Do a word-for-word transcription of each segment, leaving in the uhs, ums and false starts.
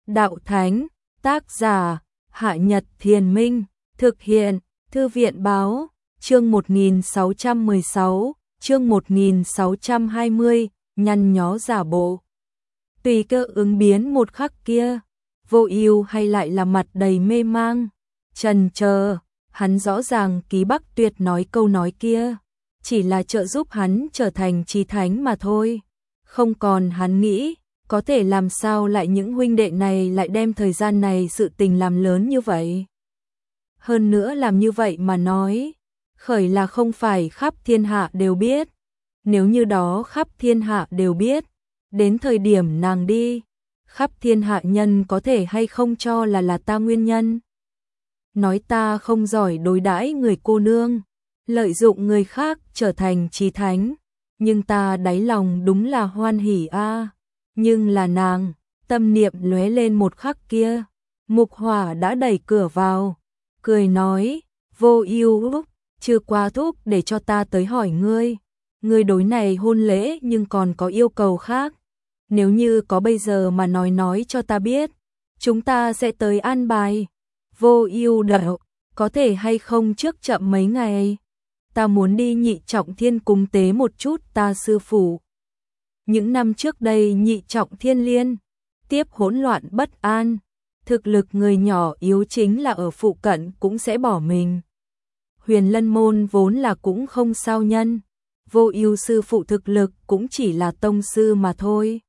Đạo Thánh, tác giả, Hạ Nhật Thiền Minh, thực hiện, Thư viện Báo, chương một nghìn sáu trăm mười sáu, chương một nghìn sáu trăm hai mươi, nhăn nhó giả bộ. Tùy cơ ứng biến một khắc kia, Vô Ưu hay lại là mặt đầy mê mang, chần chờ, hắn rõ ràng Ký Bắc Tuyệt nói câu nói kia, chỉ là trợ giúp hắn trở thành chí thánh mà thôi. Không còn hắn nghĩ, có thể làm sao lại những huynh đệ này lại đem thời gian này sự tình làm lớn như vậy. Hơn nữa làm như vậy mà nói, khởi là không phải khắp thiên hạ đều biết. Nếu như đó khắp thiên hạ đều biết, đến thời điểm nàng đi, khắp thiên hạ nhân có thể hay không cho là là ta nguyên nhân. Nói ta không giỏi đối đãi người cô nương, lợi dụng người khác trở thành chí thánh, nhưng ta đáy lòng đúng là hoan hỉ a. Nhưng là nàng, tâm niệm lóe lên một khắc kia, Mục Hỏa đã đẩy cửa vào, cười nói, Vô Ưu, chưa qua thúc để cho ta tới hỏi ngươi, ngươi đối này hôn lễ nhưng còn có yêu cầu khác, nếu như có bây giờ mà nói nói cho ta biết, chúng ta sẽ tới an bài. Vô Ưu đạo, có thể hay không trước chậm mấy ngày, ta muốn đi Nhị Trọng Thiên cúng tế một chút ta sư phụ. Những năm trước đây Nhị Trọng Thiên liên tiếp hỗn loạn bất an, thực lực người nhỏ yếu chính là ở phụ cận cũng sẽ bỏ mình. Huyền Lân môn vốn là cũng không sao nhân, Vô Ưu sư phụ thực lực cũng chỉ là tông sư mà thôi.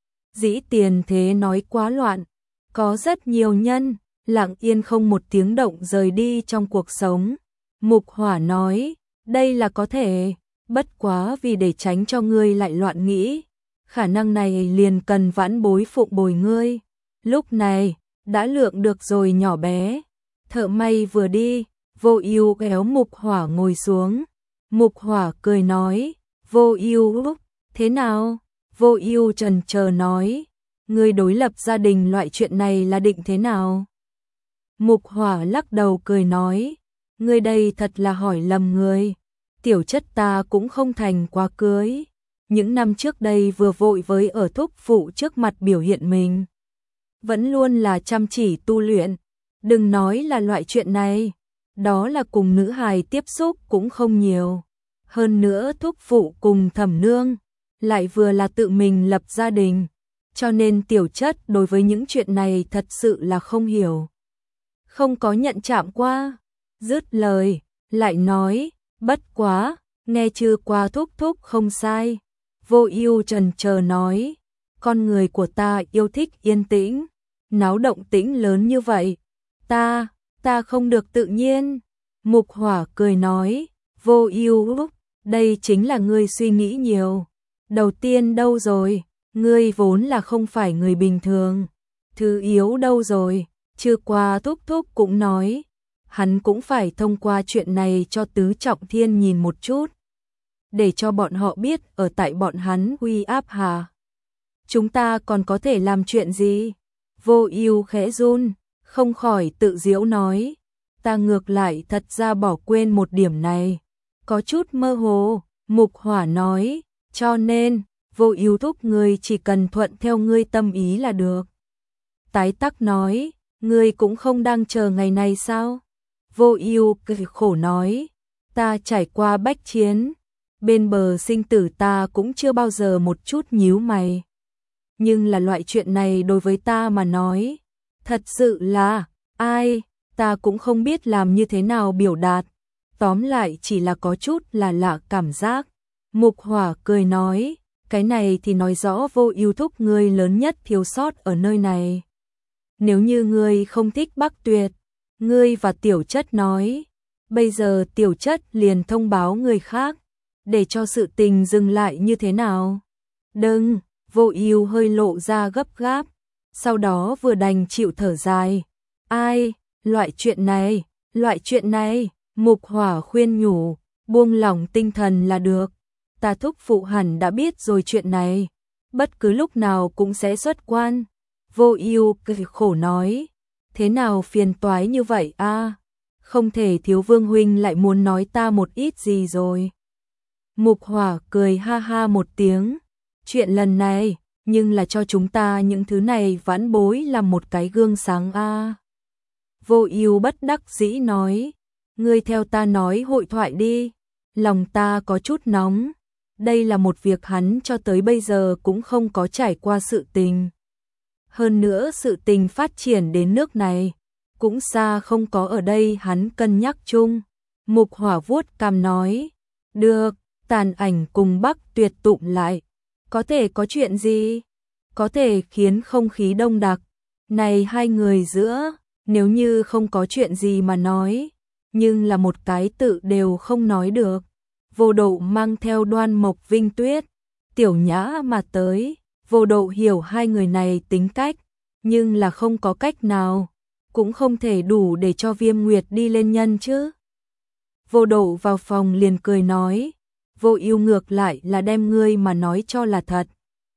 Dĩ tiền thế nói quá loạn, có rất nhiều nhân lặng yên không một tiếng động rời đi trong cuộc sống. Mục Hỏa nói, đây là có thể, bất quá vì để tránh cho ngươi lại loạn nghĩ, khả năng này liền cần vãn bối phụng bồi ngươi. Lúc này, đã lượng được rồi nhỏ bé. Thợ may vừa đi, Vô Ưu kéo Mục Hỏa ngồi xuống. Mục Hỏa cười nói, Vô Ưu, thế nào? Vô Ưu chần chờ nói, ngươi đối lập gia đình loại chuyện này là định thế nào? Mục Hỏa lắc đầu cười nói, ngươi đây thật là hỏi lầm người. Tiểu chất ta cũng không thành quá cưới. Những năm trước đây vừa vội với ở thúc phụ trước mặt biểu hiện mình, vẫn luôn là chăm chỉ tu luyện. Đừng nói là loại chuyện này, đó là cùng nữ hài tiếp xúc cũng không nhiều. Hơn nữa thúc phụ cùng thẩm nương, lại vừa là tự mình lập gia đình, cho nên tiểu chất đối với những chuyện này thật sự là không hiểu. Không có nhận chạm qua. Dứt lời, lại nói, bất quá, nghe chưa qua thúc thúc không sai. Vô Ưu chần chờ nói, con người của ta yêu thích yên tĩnh, náo động tĩnh lớn như vậy, ta, ta không được tự nhiên. Mục Hỏa cười nói, Vô Ưu, đây chính là ngươi suy nghĩ nhiều. Đầu tiên đâu rồi, ngươi vốn là không phải người bình thường. Thứ yếu đâu rồi, chưa qua thúc thúc cũng nói, hắn cũng phải thông qua chuyện này cho Tứ Trọng Thiên nhìn một chút, để cho bọn họ biết ở tại bọn hắn uy áp hà. Chúng ta còn có thể làm chuyện gì? Vô Ưu khẽ run, không khỏi tự giễu nói, ta ngược lại thật ra bỏ quên một điểm này, có chút mơ hồ. Mục Hỏa nói, cho nên, Vô Ưu thúc ngươi chỉ cần thuận theo ngươi tâm ý là được. Tái Tắc nói, ngươi cũng không đang chờ ngày này sao? Vô Ưu cười khổ nói, ta trải qua bách chiến, bên bờ sinh tử ta cũng chưa bao giờ một chút nhíu mày. Nhưng là loại chuyện này đối với ta mà nói, thật sự là, ai, ta cũng không biết làm như thế nào biểu đạt. Tóm lại chỉ là có chút là lạ cảm giác. Mục Hỏa cười nói, cái này thì nói rõ Vô Ưu thúc ngươi lớn nhất thiếu sót ở nơi này. Nếu như ngươi không thích Bắc Tuyệt, ngươi và tiểu chất nói, bây giờ tiểu chất liền thông báo người khác, để cho sự tình dừng lại như thế nào? Đừng, Vô Ưu hơi lộ ra gấp gáp, sau đó vừa đành chịu thở dài. Ai, loại chuyện này, loại chuyện này, Mục Hỏa khuyên nhủ, buông lỏng tinh thần là được. Ta thúc phụ hẳn đã biết rồi chuyện này, bất cứ lúc nào cũng sẽ xuất quan. Vô Ưu cười khổ nói, thế nào phiền toái như vậy a? Không thể thiếu Vương huynh lại muốn nói ta một ít gì rồi. Mục Hỏa cười ha ha một tiếng, chuyện lần này, nhưng là cho chúng ta những thứ này vãn bối là một cái gương sáng a. Vô Ưu bất đắc dĩ nói, ngươi theo ta nói hội thoại đi, lòng ta có chút nóng. Đây là một việc hắn cho tới bây giờ cũng không có trải qua sự tình. Hơn nữa sự tình phát triển đến nước này, cũng xa không có ở đây hắn cân nhắc chung. Mục Hỏa vuốt cằm nói, được, Tàn Ảnh cùng Bắc Tuyệt tụm lại. Có thể có chuyện gì? Có thể khiến không khí đông đặc. Này hai người giữa, nếu như không có chuyện gì mà nói, nhưng là một cái tự đều không nói được. Vô Độ mang theo Đoan Mộc Vinh Tuyết, Tiểu Nhã mà tới. Vô Độ hiểu hai người này tính cách, nhưng là không có cách nào, cũng không thể đủ để cho Viêm Nguyệt đi lên nhân chứ. Vô Độ vào phòng liền cười nói, Vô Ưu ngược lại là đem ngươi mà nói cho là thật.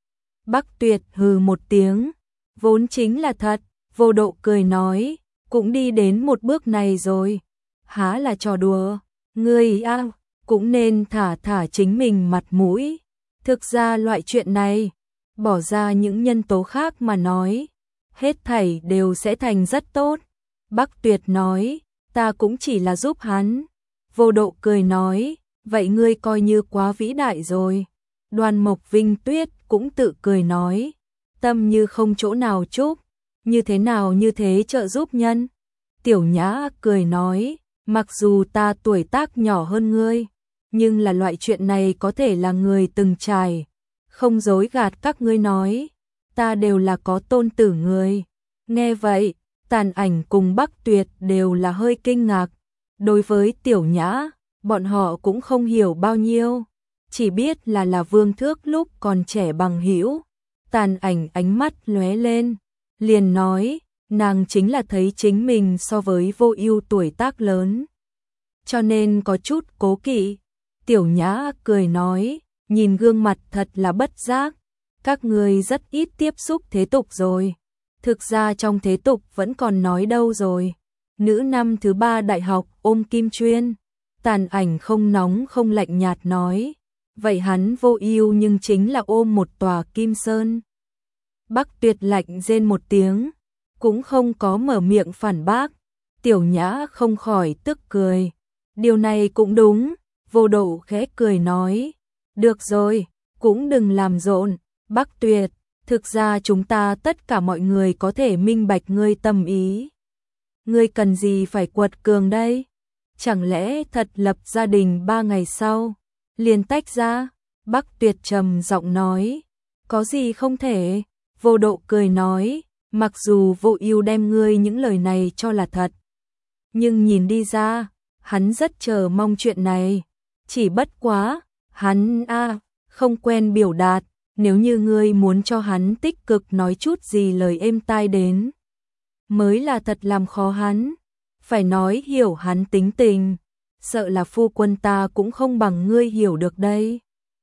Bắc Tuyệt hừ một tiếng, vốn chính là thật. Vô Độ cười nói, cũng đi đến một bước này rồi, há là trò đùa, ngươi a, cũng nên thả thả chính mình mặt mũi. Thực ra loại chuyện này, bỏ ra những nhân tố khác mà nói, hết thảy đều sẽ thành rất tốt. Bắc Tuyệt nói, ta cũng chỉ là giúp hắn. Vô Độ cười nói, vậy ngươi coi như quá vĩ đại rồi. Đoan Mộc Vinh Tuyết cũng tự cười nói, tâm như không chỗ nào chúc, như thế nào như thế trợ giúp nhân. Tiểu Nhã cười nói, mặc dù ta tuổi tác nhỏ hơn ngươi, nhưng là loại chuyện này có thể là người từng trải, không dối gạt các ngươi nói, ta đều là có tôn tử người. Nghe vậy, Tàn Ảnh cùng Bắc Tuyệt đều là hơi kinh ngạc. Đối với Tiểu Nhã, bọn họ cũng không hiểu bao nhiêu, chỉ biết là là Vương Thước lúc còn trẻ bằng hữu. Tàn Ảnh ánh mắt lóe lên, liền nói, nàng chính là thấy chính mình so với Vô Ưu tuổi tác lớn, cho nên có chút cố kỵ. Tiểu Nhã cười nói, nhìn gương mặt thật là bất giác, các ngươi rất ít tiếp xúc thế tục rồi. Thực ra trong thế tục vẫn còn nói đâu rồi. Nữ năm thứ ba đại học ôm kim chuyên. Tàn Ảnh không nóng không lạnh nhạt nói, vậy hắn Vô Ưu nhưng chính là ôm một tòa kim sơn. Bắc Tuyệt lạnh rên một tiếng, cũng không có mở miệng phản bác. Tiểu Nhã không khỏi tức cười. Điều này cũng đúng. Vô Độ khẽ cười nói, được rồi, cũng đừng làm rộn. Bắc Tuyệt, thực ra chúng ta tất cả mọi người có thể minh bạch ngươi tâm ý. Ngươi cần gì phải quật cường đây? Chẳng lẽ thật lập gia đình ba ngày sau liền tách ra? Bắc Tuyệt trầm giọng nói, có gì không thể? Vô Độ cười nói, mặc dù Vô Ưu đem ngươi những lời này cho là thật, nhưng nhìn đi ra, hắn rất chờ mong chuyện này. Chỉ bất quá, hắn a không quen biểu đạt, nếu như ngươi muốn cho hắn tích cực nói chút gì lời êm tai đến, mới là thật làm khó hắn. Phải nói hiểu hắn tính tình, sợ là phu quân ta cũng không bằng ngươi hiểu được đây.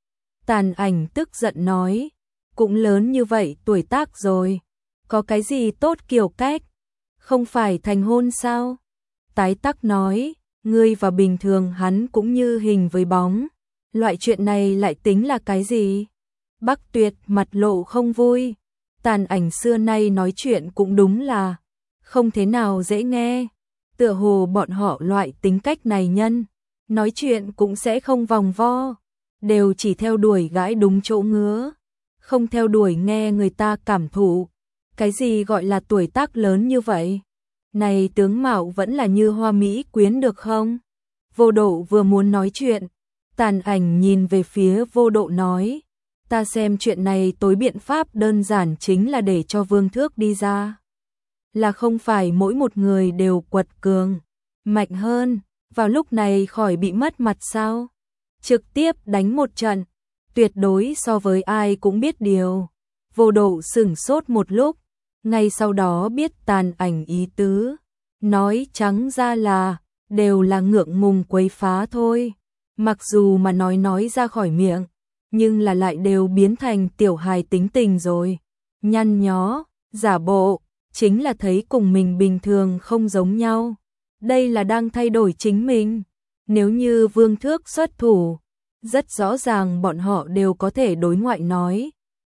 Tàn Ảnh tức giận nói, cũng lớn như vậy tuổi tác rồi, có cái gì tốt kiểu cách, không phải thành hôn sao? Tái Tắc nói, ngươi và bình thường hắn cũng như hình với bóng, loại chuyện này lại tính là cái gì? Bắc Tuyệt mặt lộ không vui, Tàn Ảnh xưa nay nói chuyện cũng đúng là không thế nào dễ nghe, tựa hồ bọn họ loại tính cách này nhân, nói chuyện cũng sẽ không vòng vo, đều chỉ theo đuổi gãi đúng chỗ ngứa, không theo đuổi nghe người ta cảm thụ. Cái gì gọi là tuổi tác lớn như vậy? Này tướng mạo vẫn là như hoa mỹ quyến được không? Vô Độ vừa muốn nói chuyện, Tàn Ảnh nhìn về phía Vô Độ nói, ta xem chuyện này tối biện pháp đơn giản chính là để cho Vương Thước đi ra. Là không phải mỗi một người đều quật cường, mạnh hơn, vào lúc này khỏi bị mất mặt sao? Trực tiếp đánh một trận, tuyệt đối so với ai cũng biết điều. Vô Độ sửng sốt một lúc, ngay sau đó biết Tàn Ảnh ý tứ, nói trắng ra là đều là ngượng ngùng quấy phá thôi. Mặc dù mà nói nói ra khỏi miệng, nhưng là lại đều biến thành tiểu hài tính tình rồi. Nhăn nhó, giả bộ, chính là thấy cùng mình bình thường không giống nhau. Đây là đang thay đổi chính mình. Nếu như Vương Thước xuất thủ, rất rõ ràng bọn họ đều có thể đối ngoại nói,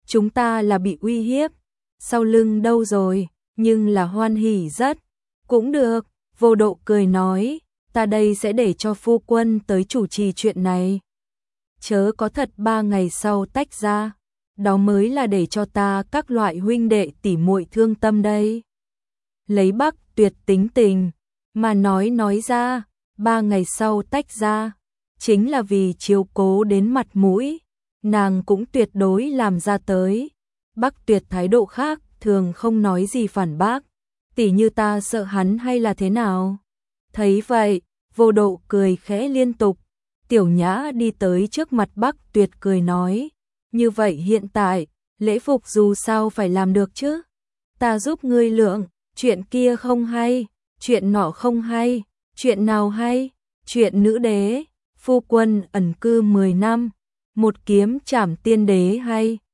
chúng ta là bị uy hiếp, sau lưng đâu rồi, nhưng là hoan hỉ rất. Cũng được, Vô Độ cười nói, ta đây sẽ để cho phu quân tới chủ trì chuyện này. Chớ có thật ba ngày sau tách ra, đó mới là để cho ta các loại huynh đệ tỉ muội thương tâm đây. Lấy Bắc Tuyệt tính tình, mà nói nói ra, ba ngày sau tách ra, chính là vì chiếu cố đến mặt mũi, nàng cũng tuyệt đối làm ra tới. Bắc Tuyệt thái độ khác, thường không nói gì phản bác, tỉ như ta sợ hắn hay là thế nào. Thấy vậy, Vô Độ cười khẽ liên tục, Tiểu Nhã đi tới trước mặt Bắc Tuyệt cười nói, như vậy hiện tại, lễ phục dù sao phải làm được chứ. Ta giúp ngươi lượng, chuyện kia không hay, chuyện nọ không hay, chuyện nào hay, chuyện nữ đế, phu quân ẩn cư mười năm, một kiếm trảm tiên đế hay,